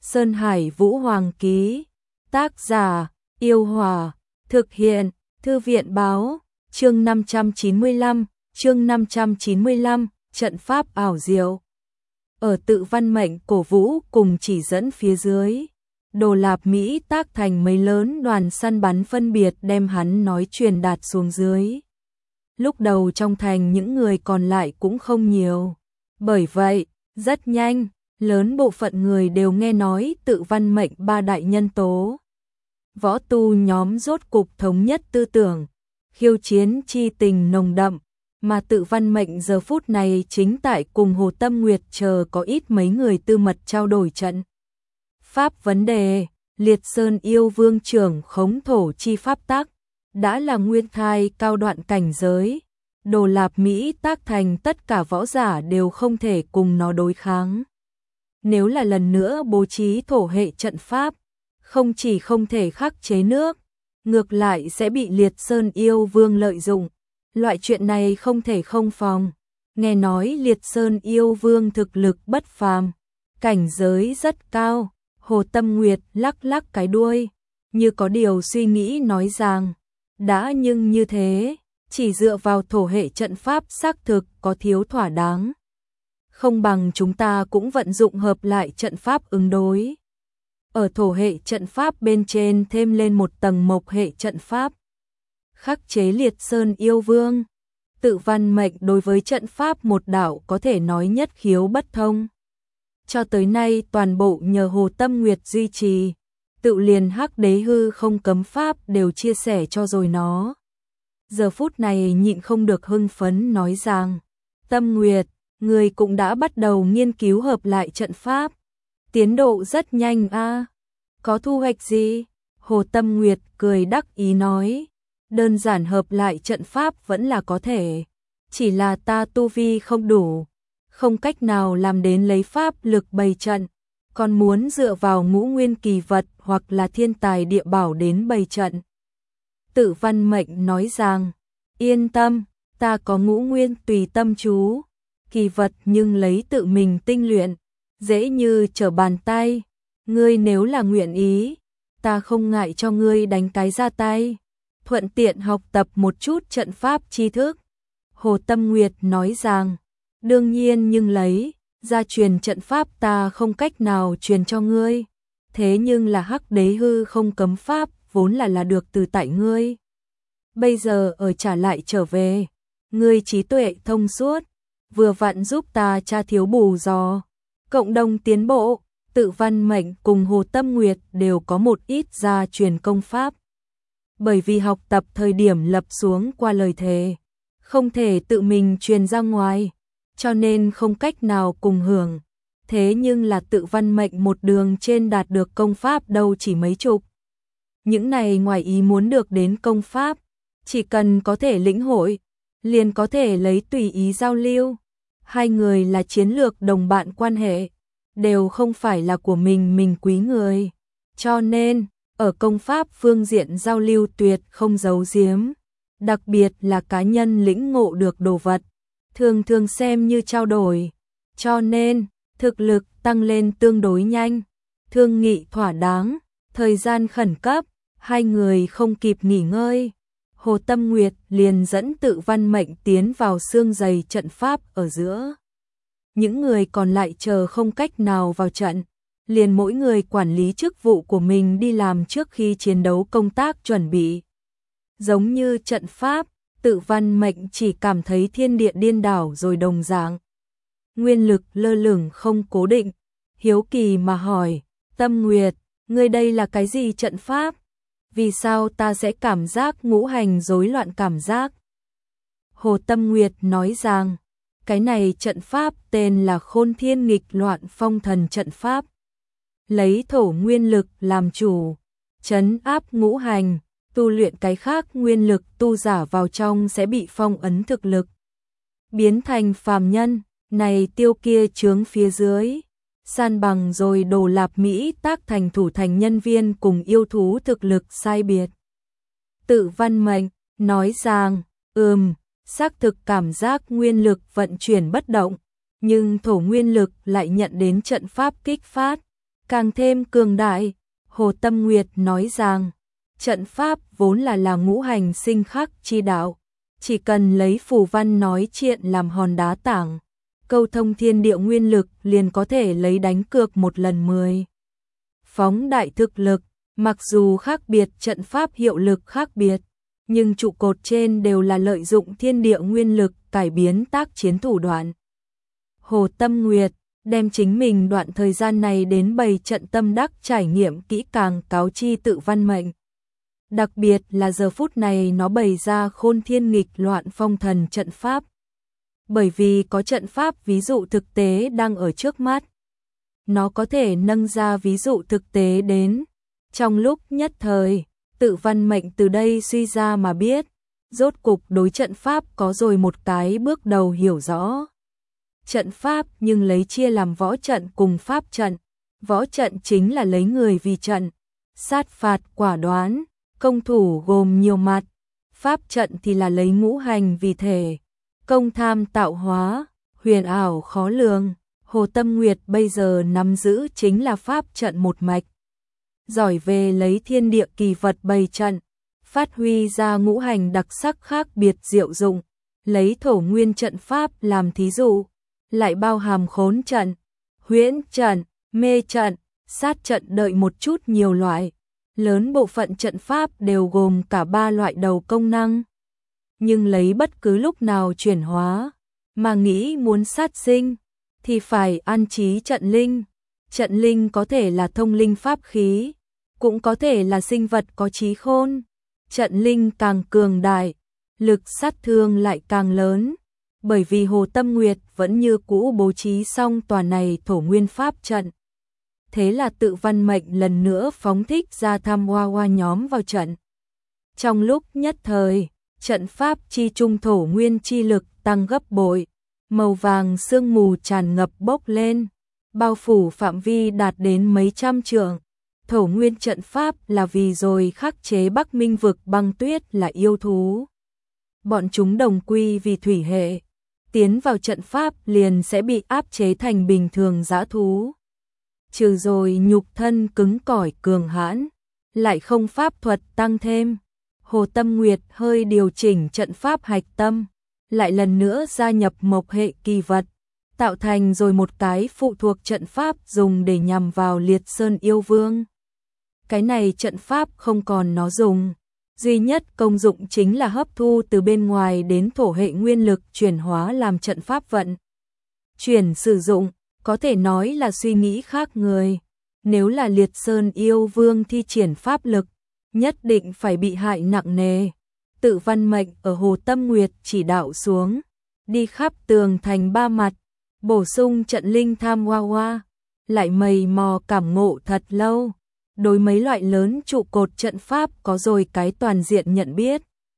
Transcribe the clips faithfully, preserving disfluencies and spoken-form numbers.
Sơn Hải Vũ Hoàng ký. Tác giả: Yêu Hòa. Thực hiện: Thư viện báo. Chương năm trăm chín mươi lăm, chương năm trăm chín mươi lăm, trận pháp ảo diệu. Ở tự văn mệnh cổ vũ cùng chỉ dẫn phía dưới, Đồ Lạp Mỹ tác thành mấy lớn đoàn săn bắn phân biệt đem hắn nói truyền đạt xuống dưới. Lúc đầu trong thành những người còn lại cũng không nhiều. Bởi vậy, rất nhanh, lớn bộ phận người đều nghe nói tự văn mệnh ba đại nhân tố. Võ tu nhóm rốt cục thống nhất tư tưởng, khiêu chiến chi tình nồng đậm, mà tự văn mệnh giờ phút này chính tại cùng Hồ Tâm Nguyệt chờ có ít mấy người tư mật trao đổi trận pháp vấn đề. Liệt Sơn yêu vương trưởng khống thổ chi pháp tắc, đã là nguyên thai cao đoạn cảnh giới. Đồ Lạp Mỹ tác thành tất cả võ giả đều không thể cùng nó đối kháng. Nếu là lần nữa bố trí thổ hệ trận pháp, không chỉ không thể khắc chế nước, ngược lại sẽ bị Liệt Sơn yêu vương lợi dụng. Loại chuyện này không thể không phòng. Nghe nói Liệt Sơn yêu vương thực lực bất phàm, cảnh giới rất cao. Hồ Tâm Nguyệt lắc lắc cái đuôi, như có điều suy nghĩ nói rằng, đã nhưng như thế, chỉ dựa vào thổ hệ trận pháp xác thực có thiếu thỏa đáng. Không bằng chúng ta cũng vận dụng hợp lại trận pháp ứng đối. Ở thổ hệ trận pháp bên trên thêm lên một tầng mộc hệ trận pháp. Khắc chế Liệt Sơn yêu vương. Tự văn mệnh đối với trận pháp một đạo có thể nói nhất khiếu bất thông. Cho tới nay toàn bộ nhờ Hồ Tâm Nguyệt duy trì, tự liền Hắc Đế hư không cấm pháp đều chia sẻ cho rồi nó. Giờ phút này nhịn không được hưng phấn nói rằng, Tâm Nguyệt, người cũng đã bắt đầu nghiên cứu hợp lại trận pháp. Tiến độ rất nhanh a. Có thu hoạch gì? Hồ Tâm Nguyệt cười đắc ý nói, đơn giản hợp lại trận pháp vẫn là có thể, chỉ là ta tu vi không đủ, không cách nào làm đến lấy pháp lực bày trận, còn muốn dựa vào ngũ nguyên kỳ vật hoặc là thiên tài địa bảo đến bày trận. Tự văn mệnh nói rằng, yên tâm, ta có ngũ nguyên tùy tâm chú, kỳ vật nhưng lấy tự mình tinh luyện, dễ như trở bàn tay, ngươi nếu là nguyện ý, ta không ngại cho ngươi đánh cái ra tay, thuận tiện học tập một chút trận pháp tri thức. Hồ Tâm Nguyệt nói rằng, đương nhiên nhưng lấy, gia truyền trận pháp ta không cách nào truyền cho ngươi, thế nhưng là Hắc Đế hư không cấm pháp vốn là là được từ tại ngươi. Bây giờ ở trả lại trở về, ngươi trí tuệ thông suốt, vừa vặn giúp ta tra thiếu bù dò, cộng đồng tiến bộ. Tự văn mệnh cùng Hồ Tâm Nguyệt đều có một ít gia truyền công pháp. Bởi vì học tập thời điểm lập xuống qua lời thề, không thể tự mình truyền ra ngoài, cho nên không cách nào cùng hưởng. Thế nhưng là tự văn mệnh một đường trên đạt được công pháp đâu chỉ mấy chục. Những này ngoài ý muốn được đến công pháp, chỉ cần có thể lĩnh hội, liền có thể lấy tùy ý giao lưu. Hai người là chiến lược đồng bạn quan hệ, đều không phải là của mình mình quý người. Cho nên, ở công pháp phương diện giao lưu tuyệt không giấu giếm, đặc biệt là cá nhân lĩnh ngộ được đồ vật, thường thường xem như trao đổi. Cho nên, thực lực tăng lên tương đối nhanh, thương nghị thỏa đáng, thời gian khẩn cấp, hai người không kịp nghỉ ngơi. Hồ Tâm Nguyệt liền dẫn tự văn mệnh tiến vào xương dày trận pháp ở giữa. Những người còn lại chờ không cách nào vào trận, liền mỗi người quản lý chức vụ của mình đi làm trước khi chiến đấu công tác chuẩn bị. Giống như trận pháp, tự văn mệnh chỉ cảm thấy thiên địa điên đảo rồi đồng dạng. Nguyên lực lơ lửng không cố định, hiếu kỳ mà hỏi, Tâm Nguyệt, ngươi đây là cái gì trận pháp? Vì sao ta sẽ cảm giác ngũ hành rối loạn cảm giác? Hồ Tâm Nguyệt nói rằng, cái này trận pháp tên là Khôn Thiên Nghịch Loạn Phong Thần trận pháp. Lấy thổ nguyên lực làm chủ, trấn áp ngũ hành, tu luyện cái khác nguyên lực tu giả vào trong sẽ bị phong ấn thực lực, biến thành phàm nhân, này tiêu kia chướng phía dưới. San bằng rồi Đồ Lạp Mỹ tác thành thủ thành nhân viên cùng yêu thú thực lực sai biệt. Tự văn mệnh nói rằng, ừm, xác thực cảm giác nguyên lực vận chuyển bất động, nhưng thổ nguyên lực lại nhận đến trận pháp kích phát, càng thêm cường đại. Hồ Tâm Nguyệt nói rằng, trận pháp vốn là là ngũ hành sinh khắc chi đạo, chỉ cần lấy phù văn nói chuyện làm hòn đá tảng, câu thông thiên địa nguyên lực liền có thể lấy đánh cược một lần mười. Phóng đại thực lực, mặc dù khác biệt trận pháp hiệu lực khác biệt, nhưng trụ cột trên đều là lợi dụng thiên địa nguyên lực cải biến tác chiến thủ đoạn. Hồ Tâm Nguyệt đem chính mình đoạn thời gian này đến bày trận tâm đắc trải nghiệm kỹ càng cáo chi Tự Văn Mệnh. Đặc biệt là giờ phút này nó bày ra khôn thiên nghịch loạn phong thần trận pháp. Bởi vì có trận pháp ví dụ thực tế đang ở trước mắt, nó có thể nâng ra ví dụ thực tế đến. Trong lúc nhất thời, Tự Văn Mệnh từ đây suy ra mà biết, rốt cục đối trận pháp có rồi một cái bước đầu hiểu rõ. Trận pháp nhưng lấy chia làm võ trận cùng pháp trận. Võ trận chính là lấy người vì trận, sát phạt quả đoán, công thủ gồm nhiều mặt. Pháp trận thì là lấy ngũ hành vì thể, công tham tạo hóa, huyền ảo khó lường. Hồ Tâm Nguyệt bây giờ nắm giữ chính là pháp trận một mạch. Giỏi về lấy thiên địa kỳ vật bày trận, phát huy ra ngũ hành đặc sắc khác biệt diệu dụng, lấy thổ nguyên trận pháp làm thí dụ, lại bao hàm khốn trận, huyễn trận, mê trận, sát trận đợi một chút nhiều loại. Lớn bộ phận trận pháp đều gồm cả ba loại đầu công năng. Nhưng lấy bất cứ lúc nào chuyển hóa, mà nghĩ muốn sát sinh, thì phải an trí trận linh. Trận linh có thể là thông linh pháp khí, cũng có thể là sinh vật có trí khôn. Trận linh càng cường đại, lực sát thương lại càng lớn. Bởi vì Hồ Tâm Nguyệt vẫn như cũ bố trí xong tòa này thổ nguyên pháp trận. Thế là Tự Văn Mệnh lần nữa phóng thích ra tham hoa hoa nhóm vào trận. Trong lúc nhất thời, trận pháp chi trung thổ nguyên chi lực tăng gấp bội, màu vàng sương mù tràn ngập bốc lên, bao phủ phạm vi đạt đến mấy trăm trượng. Thổ nguyên trận pháp là vì rồi khắc chế Bắc Minh vực băng tuyết là yêu thú. Bọn chúng đồng quy vì thủy hệ, tiến vào trận pháp liền sẽ bị áp chế thành bình thường dã thú. Trừ rồi nhục thân cứng cỏi cường hãn, lại không pháp thuật tăng thêm. Hồ Tâm Nguyệt hơi điều chỉnh trận pháp hạch tâm, lại lần nữa gia nhập mộc hệ kỳ vật, tạo thành rồi một cái phụ thuộc trận pháp dùng để nhằm vào Liệt Sơn yêu vương. Cái này trận pháp không còn nó dùng, duy nhất công dụng chính là hấp thu từ bên ngoài đến thổ hệ nguyên lực chuyển hóa làm trận pháp vận. Chuyển sử dụng, có thể nói là suy nghĩ khác người. Nếu là Liệt Sơn yêu vương thi triển pháp lực, nhất định phải bị hại nặng nề. Tự Văn Mệnh ở Hồ Tâm Nguyệt chỉ đạo xuống, đi khắp tường thành ba mặt, bổ sung trận linh tham hoa hoa, lại mầy mò cảm ngộ thật lâu. Đối mấy loại lớn trụ cột trận pháp có rồi cái toàn diện nhận biết.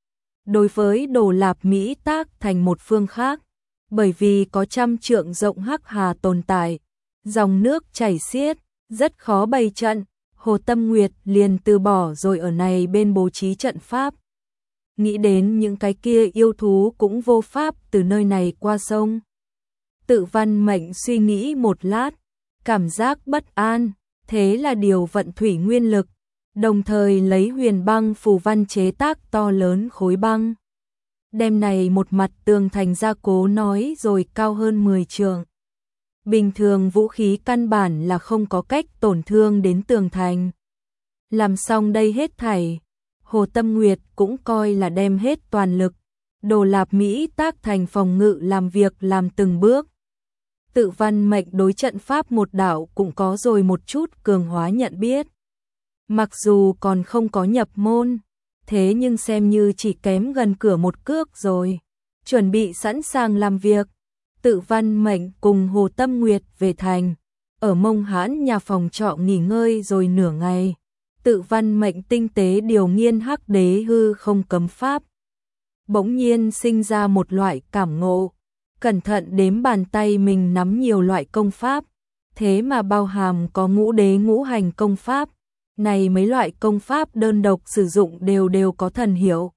Đối với Đồ Lạp Mỹ tác thành một phương khác, bởi vì có trăm trượng rộng hắc hà tồn tại, dòng nước chảy xiết, rất khó bày trận. Hồ Tâm Nguyệt liền từ bỏ rồi ở này bên bố trí trận pháp. Nghĩ đến những cái kia yêu thú cũng vô pháp từ nơi này qua sông. Tự Văn Mệnh suy nghĩ một lát, cảm giác bất an, thế là điều vận thủy nguyên lực, đồng thời lấy huyền băng phù văn chế tác to lớn khối băng. Đem này một mặt tường thành gia cố nói rồi cao hơn mười trượng. Bình thường vũ khí căn bản là không có cách tổn thương đến tường thành. Làm xong đây hết thảy, Hồ Tâm Nguyệt cũng coi là đem hết toàn lực. Đồ Lạp Mỹ tác thành phòng ngự làm việc làm từng bước. Tự Văn Mệnh đối trận pháp một đạo cũng có rồi một chút cường hóa nhận biết. Mặc dù còn không có nhập môn, thế nhưng xem như chỉ kém gần cửa một cước rồi. Chuẩn bị sẵn sàng làm việc. Tự Văn Mệnh cùng Hồ Tâm Nguyệt về thành, ở Mông Hãn nhà phòng trọ nghỉ ngơi rồi nửa ngày. Tự Văn Mệnh tinh tế điều nghiên hắc đế hư không cấm pháp. Bỗng nhiên sinh ra một loại cảm ngộ, cẩn thận đếm bàn tay mình nắm nhiều loại công pháp, thế mà bao hàm có ngũ đế ngũ hành công pháp. Này mấy loại công pháp đơn độc sử dụng đều đều có thần hiệu,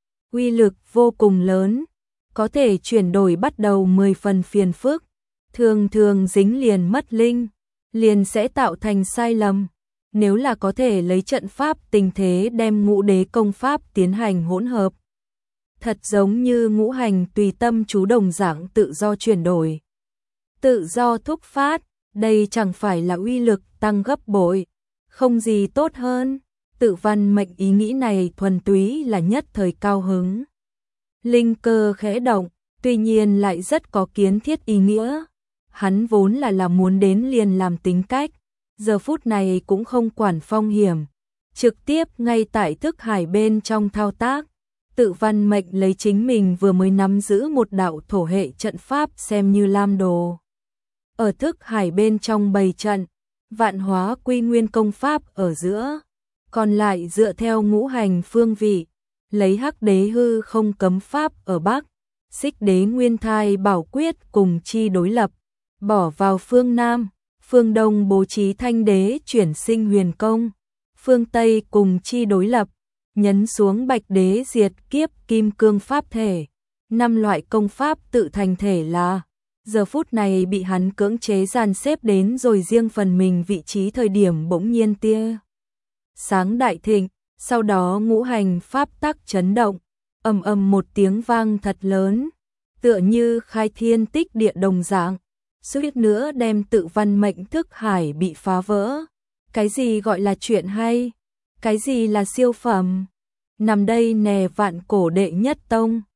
uy lực vô cùng lớn, có thể chuyển đổi bắt đầu mười phần phiền phức, thường thường dính liền mất linh. liền sẽ tạo thành sai lầm. Nếu là có thể lấy trận pháp tình thế đem ngũ đế công pháp tiến hành hỗn hợp, thật giống như ngũ hành tùy tâm chú đồng dạng tự do chuyển đổi, tự do thúc phát, đây chẳng phải là uy lực tăng gấp bội, không gì tốt hơn. Tự Văn Mệnh ý nghĩ này thuần túy là nhất thời cao hứng. Linh cơ khẽ động, tuy nhiên lại rất có kiến thiết ý nghĩa. Hắn vốn là là muốn đến liền làm tính cách, giờ phút này cũng không quản phong hiểm, trực tiếp ngay tại thức hải bên trong thao tác. Tự Văn Mệnh lấy chính mình vừa mới nắm giữ một đạo thổ hệ trận pháp xem như lam đồ. Ở thức hải bên trong bày trận, vạn hóa quy nguyên công pháp ở giữa, còn lại dựa theo ngũ hành phương vị, lấy hắc đế hư không cấm pháp ở Bắc, xích đế nguyên thai bảo quyết cùng chi đối lập, bỏ vào phương Nam, phương Đông bố trí thanh đế chuyển sinh huyền công, phương Tây cùng chi đối lập, nhấn xuống bạch đế diệt kiếp kim cương pháp thể. Năm loại công pháp tự thành thể là, giờ phút này bị hắn cưỡng chế dàn xếp đến rồi riêng phần mình vị trí thời điểm bỗng nhiên tia sáng đại thịnh, sau đó ngũ hành pháp tắc chấn động, ầm ầm một tiếng vang thật lớn, tựa như khai thiên tích địa đồng dạng, suýt nữa đem Tự Văn Mệnh thức hải bị phá vỡ. Cái gì gọi là chuyện hay? Cái gì là siêu phẩm? Nằm đây nè vạn cổ đệ nhất tông,